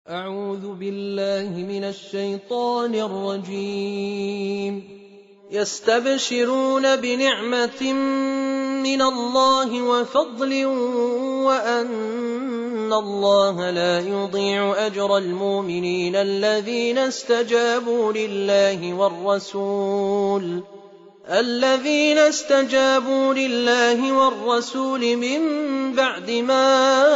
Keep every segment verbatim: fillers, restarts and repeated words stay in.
أعوذ بالله من الشيطان الرجيم. يستبشرون بنعمة من الله وفضل وأن الله لا يضيع أجر المؤمنين الذين استجابوا لله والرسول الذين استجابوا لله والرسول من بعد ما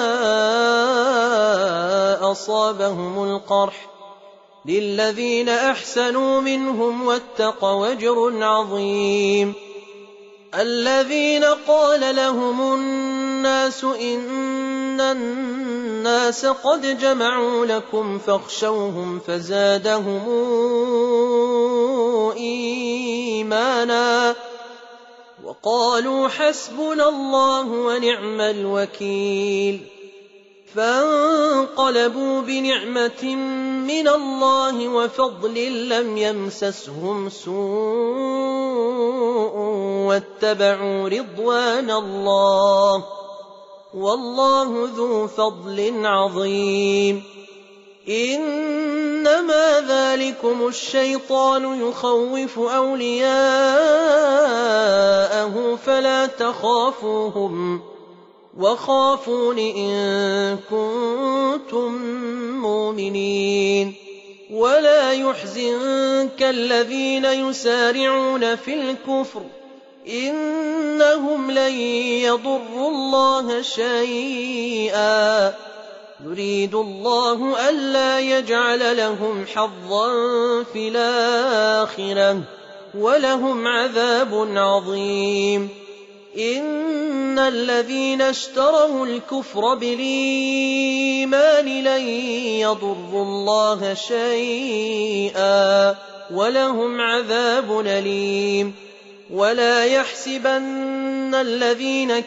أصابهم القرح للذين أحسنوا منهم واتقوا أجر عظيم. الذين قال لهم الناس إن الناس قد جمعوا لكم فاخشوهم فزادهم إيمانا وقالوا حسبنا الله ونعم الوكيل. فانقلبوا بنعمة من الله وفضل لم يمسسهم سوء واتبعوا رضوان الله والله ذو فضل عظيم. إنما ذلكم الشيطان يخوف أولياءه فلا تخافوهم وخافون إن كنتم مؤمنين. ولا يحزنك الذين يسارعون في الكفر إنهم لن يضروا الله شيئا يريد الله ألا يجعل لهم حظا في الآخرة ولهم عذاب عظيم. إن الذين اشتروا الكفر بالإيمان لن يضروا الله شيئا ولهم عذاب أليم. ولا يحسبن الذين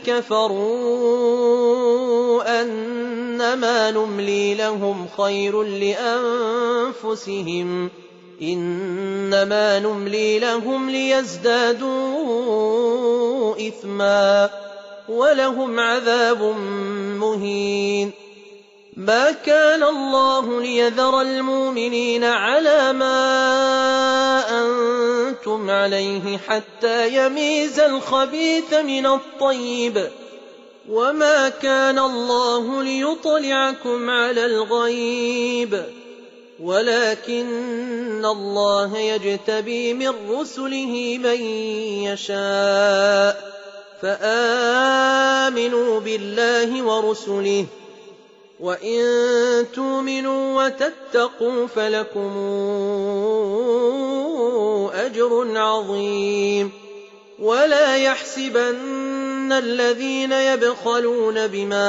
كفروا أنما نملي لهم خير لأنفسهم إنما نملي لهم ليزدادوا إثما ولهم عذاب مهين. ما كان الله ليذر المؤمنين على ما أنتم عليه حتى يميز الخبيث من الطيب وما كان الله ليطلعكم على الغيب ولكن الله يجتبي من رسله من يشاء. فآمنوا بالله ورسله وإن تؤمنوا وتتقوا فلكم أجر عظيم. ولا يحسبن الذين يبخلون بما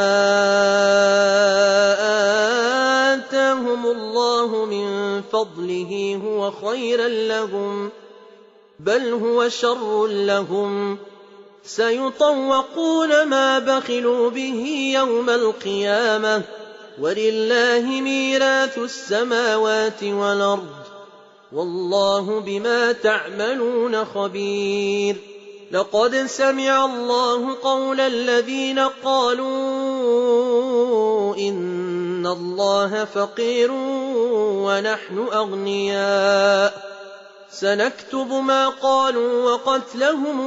آتاهم الله من فضله هو خيرا لهم بل هو شر لهم سيطوقون ما بخلوا به يوم القيامة ولله ميراث السماوات والأرض والله بما تعملون خبير. لقد سمع الله قول الذين قالوا إن الله فقير ونحن أغنياء سنكتب ما قالوا وقتلهم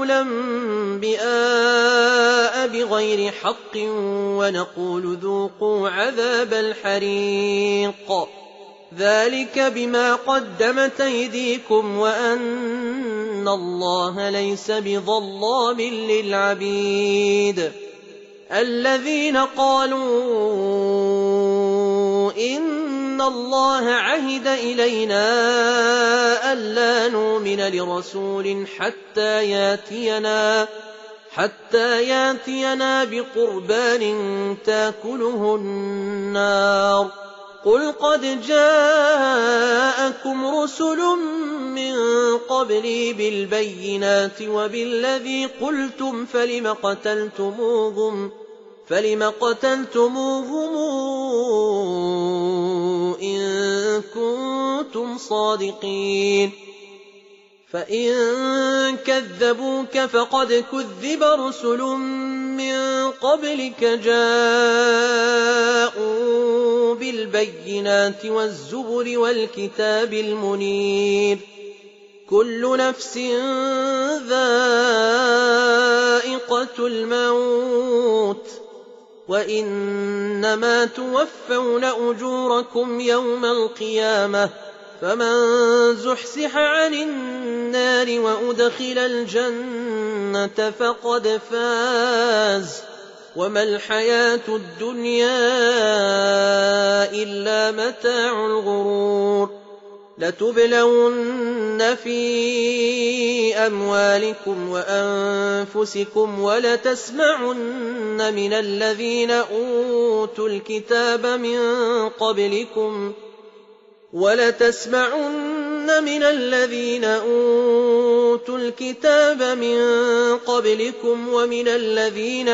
الأنبياء بغير حق ونقول ذوقوا عذاب الحريق ذلك بما قدمت أيديكم وأن الله ليس بظلام للعبيد. الذين قالوا إن الله عهد إلينا ألا نؤمن لرسول حتى ياتينا حتى ياتينا بقربان تاكله النار قل قد جاءكم رسل من قبلي بالبينات وبالذي قلتم فلم قتلتموهم فلم قتلتموهم إن كنتم صادقين. فإن كذبوك فقد كذب رسل من قبلك جاءوا بالبينات والزبر والكتاب المنير كل نفس ذائقة الموت وإنما توفون أجوركم يوم القيامة فمن زحزح عن النار وأدخل الجنة فقد فاز وما الحياة الدنيا إلا متاع الغرور لتبلون في أموالكم وأنفسكم ولتسمعن من الذين أوتوا الكتاب من قبلكم ولتسمعن من الذين أوتوا الكتاب من قبلكم ومن الذين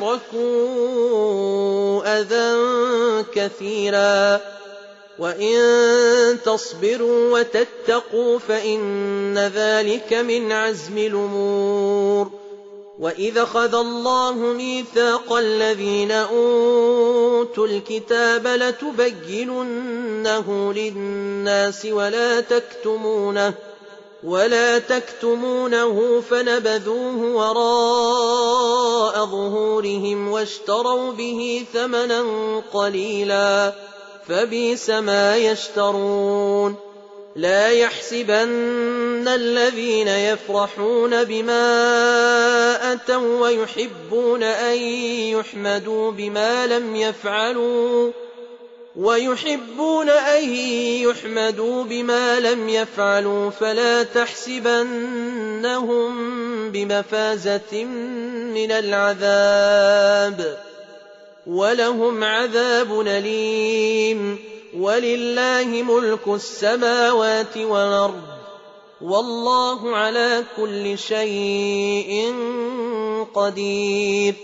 أشركوا أذى كثيرا وإن تصبروا وتتقوا فإن ذلك من عزم الأمور وإذا أخذ الله ميثاق الذين أوتوا الكتاب لتبيننه للناس ولا تكتمونه ولا تكتمونه فنبذوه وراء ظهورهم واشتروا به ثمنا قليلا فبئس ما يشترون لا يحسبن الذين يفرحون بما أتوا ويحبون أن يحمدوا بما لم يفعلوا ويحبون أن يحمدوا بما لم يفعلوا فلا تحسبنهم بمفازة من العذاب ولهم عذاب أليم ولله ملك السماوات والأرض والله على كل شيء قدير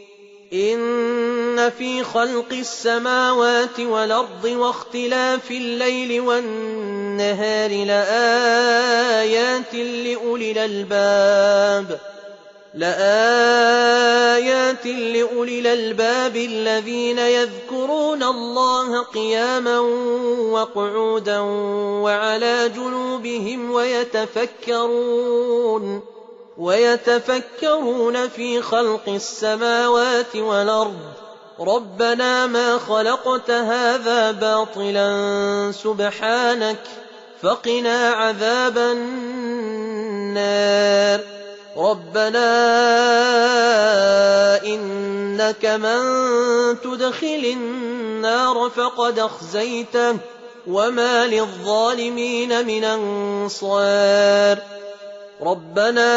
إن في خلق السماوات والأرض واختلاف الليل والنهار لآيات لأولي الألباب لآيات لأولي الألباب الذين يذكرون الله قياما وقعودا وعلى جنوبهم ويتفكرون ويتفكرون في خلق السماوات والأرض ربنا ما خلقت هذا باطلا سبحانك فقنا عذاب النار ربنا إنك من تدخل النار فقد أخزيته وما للظالمين من أنصار ربنا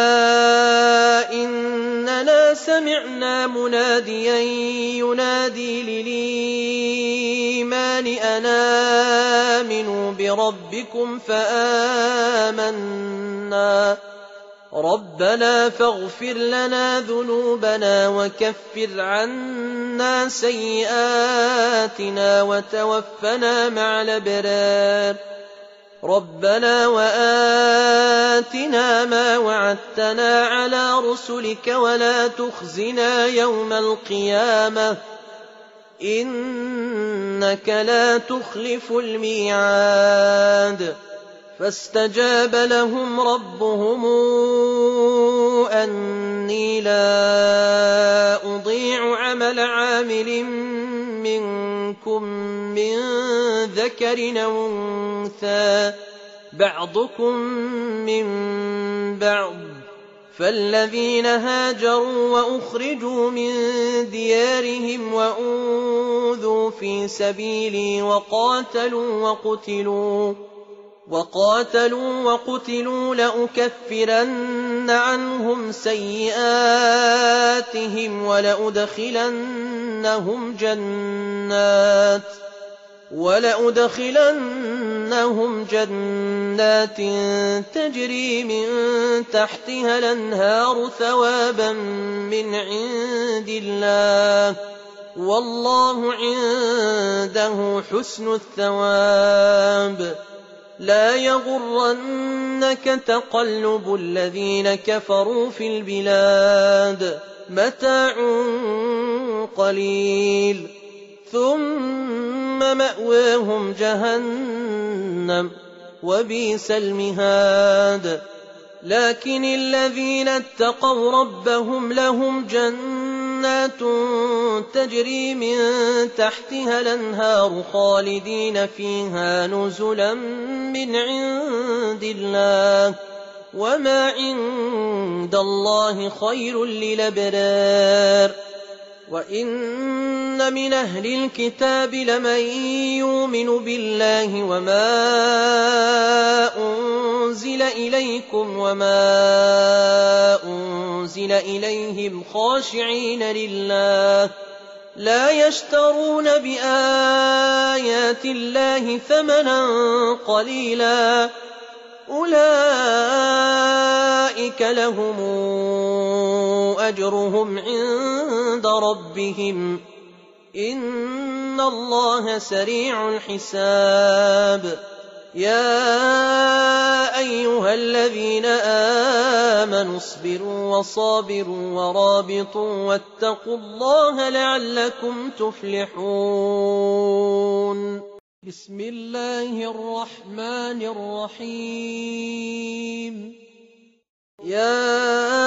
إننا سمعنا مناديا ينادي للإيمان أن آمنوا بربكم فآمنا ربنا فاغفر لنا ذنوبنا وكفر عنا سيئاتنا وتوفنا مع الأبرار ربنا وآتنا ما وعدتنا على رسلك ولا تخزنا يوم القيامة إنك لا تخلف الميعاد فاستجاب لهم ربهم أني لا أضيع عمل عامل منكم من ذكر أو أنثى بعضكم من بعض فالذين هاجروا وأخرجوا من ديارهم وأوذوا في سبيلي وقاتلوا وقتلوا وقاتلوا وقتلوا لأكفرن عنهم سيئاتهم ولأدخلنهم جنات ولأدخلنهم جنات تجري من تحتها الأنهار ثوابا من عند الله والله عنده حسن الثواب لا يغرنك تقلب الذين كفروا في البلاد متاع قليل ثم مأواهم جهنم وبئس المهاد. لكن الذين اتقوا ربهم لهم جنات تجري من تحتها الأنهار خالدين فيها نزلا من عند الله، وما عند الله خير للأبرار. وإن من أهل الكتاب لمن يؤمن بالله وما أنزل إليكم وما أنزل إليهم خاشعين لله لا يشترون بآيات الله ثمنا قليلا، أولئك لهم أجرهم عند ربهم إن الله سريع الحساب. يا أيها الذين آمنوا اصبروا وصابروا ورابطوا واتقوا الله لعلكم تفلحون. بسم الله الرحمن الرحيم. يا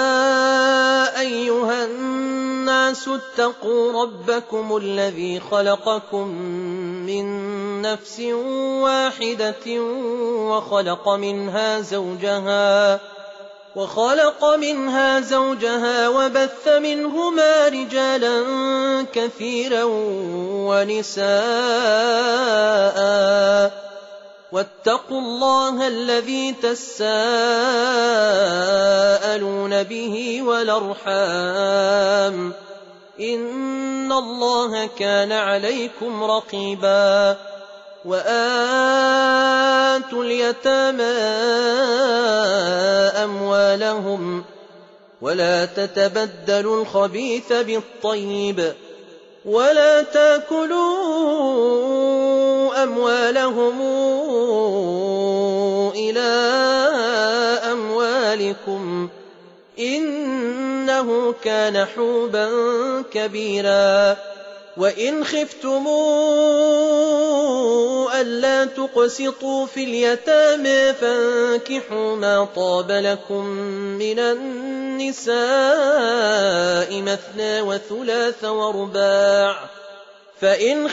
أيها الناس اتقوا ربكم الذي خلقكم من نفس واحدة وخلق منها زوجها وخلق منها زوجها وبث منهما رجالا كثيرا ونساء، واتقوا الله الذي تساءلون به والأرحام إن الله كان عليكم رقيبا. وآتوا اليتامى أموالهم ولا تتبدلوا الخبيث بالطيب ولا تأكلوا أموالهم إلى أموالكم إنه كان حوبا كبيرا. وإن خفتموا ألا تقسطوا في اليتامى فانكحوا ما طاب لكم من النساء مثنى وثلاث ورباع، فإن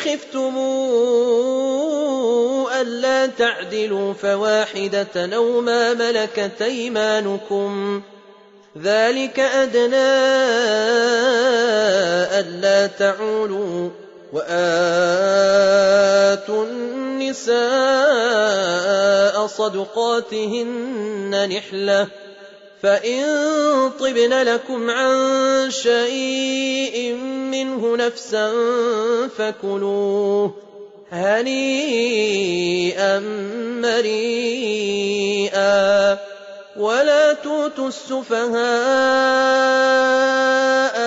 خفتموا ألا تعدلوا فواحدة أو ما ملكت أيمانكم ذلك أدنى ألا تعولوا. وآتوا النساء صدقاتهن نحلة، فإن طبن لكم عن شيء منه نفسا فكلوه هنيئا مريئا. ولا تؤتوا السفهاء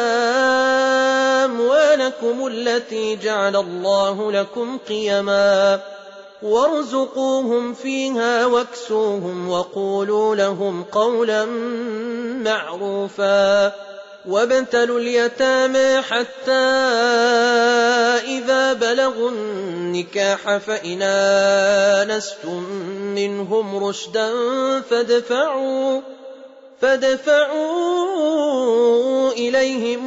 أموالكم التي جعل الله لكم قيما وارزقوهم فيها واكسوهم وقولوا لهم قولا معروفا. وابتلوا اليتامى حتى إذا بلغوا النكاح فإن آنستم منهم رشدا فادفعوا, فادفعوا إليهم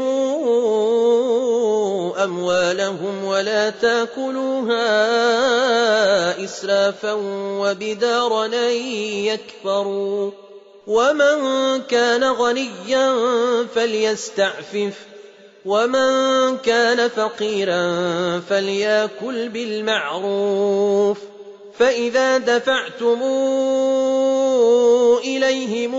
أموالهم ولا تأكلوها إسرافا وبدارا أن يكفروا. ومن كان غنيا فليستعفف ومن كان فقيرا فليأكل بالمعروف. فإذا دفعتم إليهم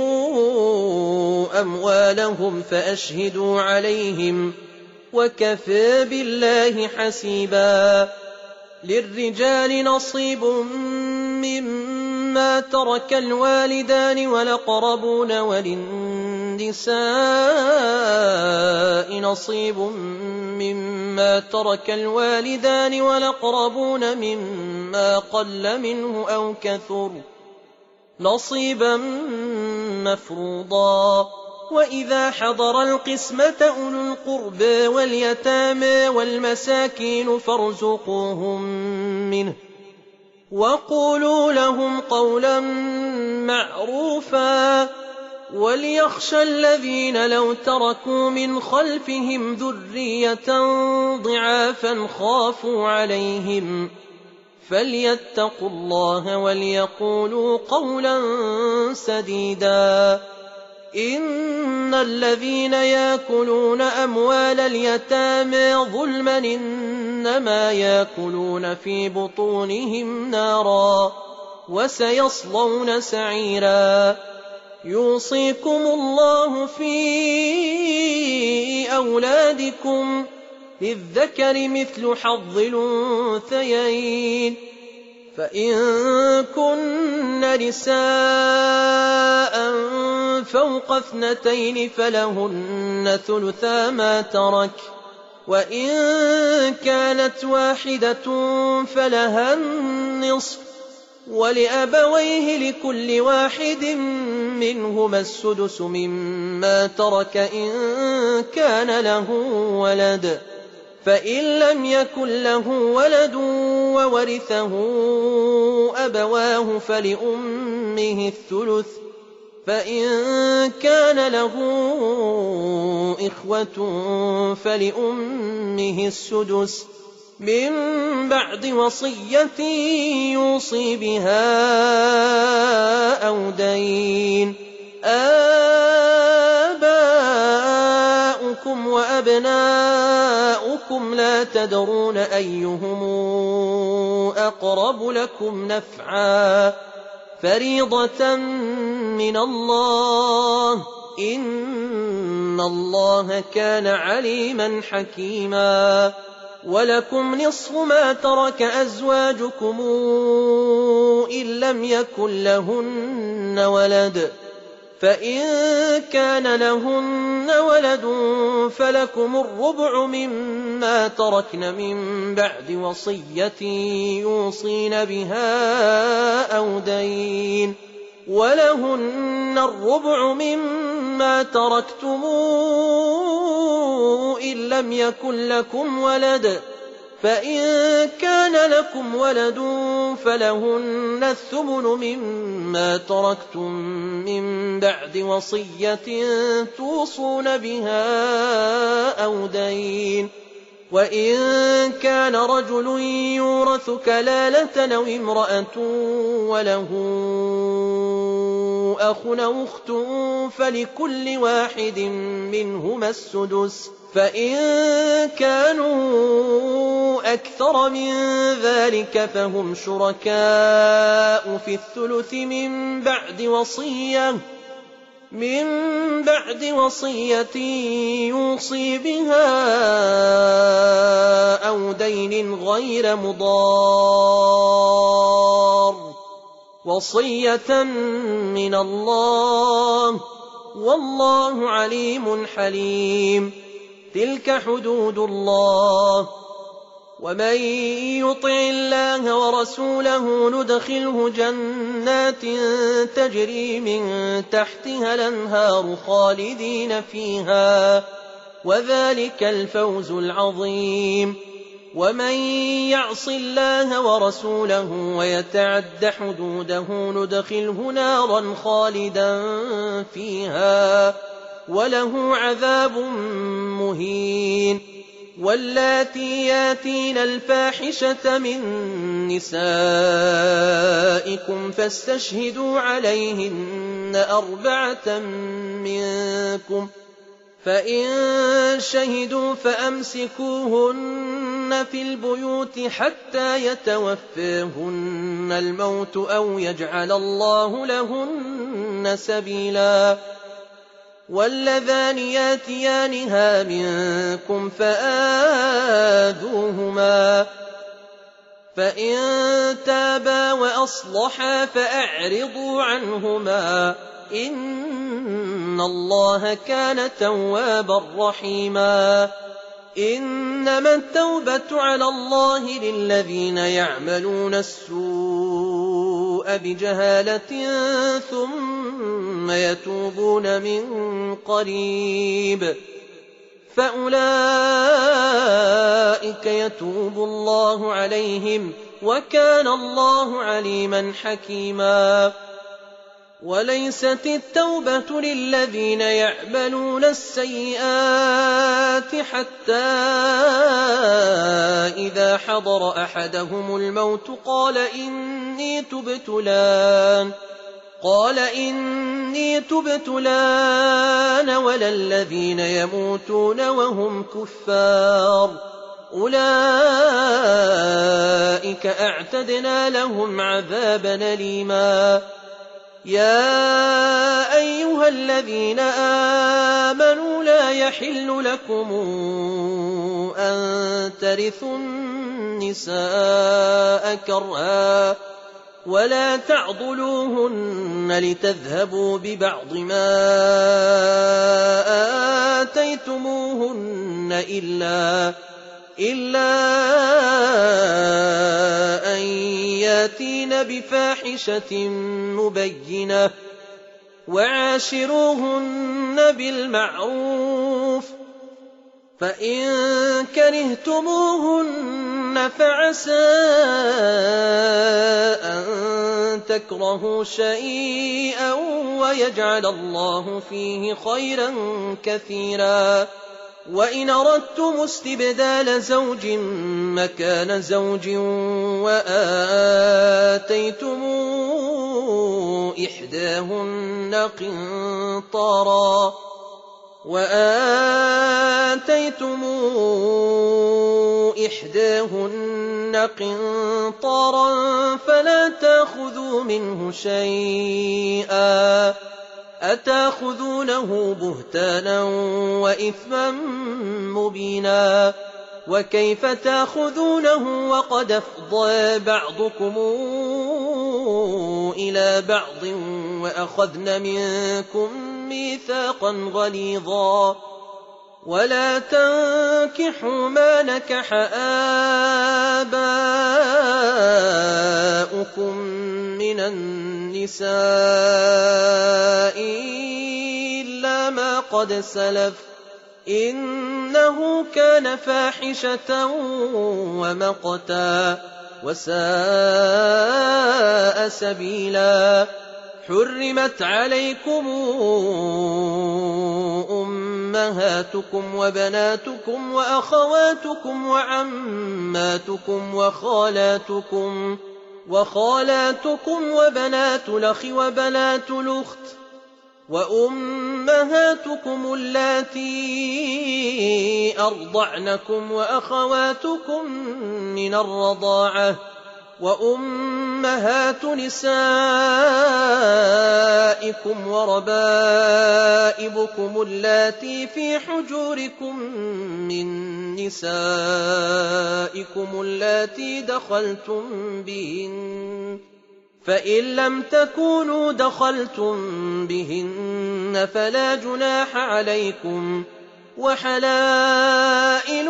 أموالهم فأشهدوا عليهم وكفى بالله حسيبا. للرجال نصيب مما ترك الوالدان والأقربون وللنساء نصيب مما ترك الوالدان والأقربون مما قل منه أو كثر نصيبا مفروضا. وإذا حضر القسمة أولو القربى واليتامى والمساكين فارزقوهم منه وقولوا لهم قولا معروفا وليخشى الذين لو تركوا من خلفهم ذرية ضعافا خافوا عليهم فليتقوا الله وليقولوا قولا سديدا إن الذين يأكلون أموال اليتامى ظلما إنما يأكلون في بطونهم نارا وسيصلون سعيرا يوصيكم الله في أولادكم للذكر مثل حظ الأنثيين فإن كن نساء فوق اثنتين فلهن ثلثا ما ترك وإن كانت واحدة فلها النصف ولأبويه لكل واحد منهما السدس مما ترك إن كان له ولد فإن لم يكن له ولد وورثه أبواه فلأمه الثلث فإن كان له إخوة فلأمه السدس من بعد وصية يوصي بها أو دين آباؤكم وأبناؤكم لا تدرون أيهم أقرب لكم نفعا فريضة من الله إن الله كان عليما حكيما ولكم نصف ما ترك أزواجكم إن لم يكن لهن ولد فإن كان لهن ولد فلكم الربع مما تركن من بعد وصية يوصين بها أو دين ولهن الربع مما تركتم إن لم يكن لكم ولد فإن كان لكم ولد فلهن الثمن مما تركتم من بعد وصية توصون بها أو دين وإن كان رجل يورث كلالة أو امرأة وله أخ أو أخت فلكل واحد منهما السدس فإن كانوا أكثر من ذلك فهم شركاء في الثلث من بعد وصية من بعد وصية يوصي بها أو دين غير مضار وصية من الله والله عليم حليم تلك حدود الله ومن يطع الله ورسوله ندخله جنات تجري من تحتها الأنهار خالدين فيها وذلك الفوز العظيم ومن يعص الله ورسوله ويتعد حدوده ندخله نارا خالدا فيها وله عذاب مهين واللاتي ياتين الفاحشة من نسائكم فاستشهدوا عليهن أربعة منكم فإن شهدوا فأمسكوهن في البيوت حتى يتوفاهن الموت أو يجعل الله لهن سبيلا واللذان ياتيانها منكم فآذوهما فإن تابا وأصلحا فأعرضوا عنهما إن الله كان توابا رحيما إنما التوبة على الله للذين يعملون السوء السوء بجهالة ثم يتوبون من قريب فأولئك يتوب الله عليهم وكان الله عليما حكيما. وليست التوبة للذين يعملون السيئات حتى إذا حضر أحدهم الموت قال إني تبت الآن قال إني تبت الآن ولا الذين يموتون وهم كفار أولئك أعتدنا لهم عذابا أليما. يا أيها الذين آمنوا لا يحل لكم أن ترثوا النساء كرها ولا تعضلوهن لتذهبوا ببعض ما آتيتموهن إلا إلا أن ياتين بفاحشة مبينة وعاشروهن بالمعروف فإن كرهتموهن فعسى أن تكرهوا شيئا ويجعل الله فيه خيرا كثيرا. وإن أردتم استبدال زوج مكان زوج وآتيتم إحداهن قنطارا وآتيتم إحداهن قنطارا فلا تأخذوا منه شيئا أتأخذونه بهتانا وإثما مبينا. وكيف تأخذونه وقد أفضى بعضكم إلى بعض وأخذن منكم ميثاقا غليظا. ولا تنكحوا ما نكح آباؤكم من النساء إلا ما قد سلف إنه كان فاحشة ومقتا وساء سبيلا. حرمت عليكم أمهاتكم وبناتكم وأخواتكم وعماتكم وخالاتكم وخالاتكم وبنات الأخ وبنات الأخت وأمهاتكم اللاتي أرضعنكم وأخواتكم من الرضاعة وأمهات نسائكم وربائبكم اللاتي في حجوركم من نسائكم اللاتي دخلتم بهن فإن لم تكونوا دخلتم بهن فلا جناح عليكم. وحلائل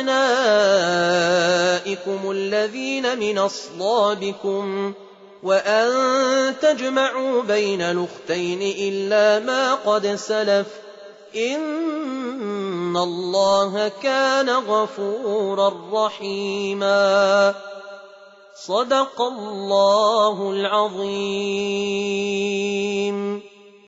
أبنائكم الذين من أصلابكم وأن تجمعوا بين الأختين إلا ما قد سلف إن الله كان غفورا رحيما. صدق الله العظيم.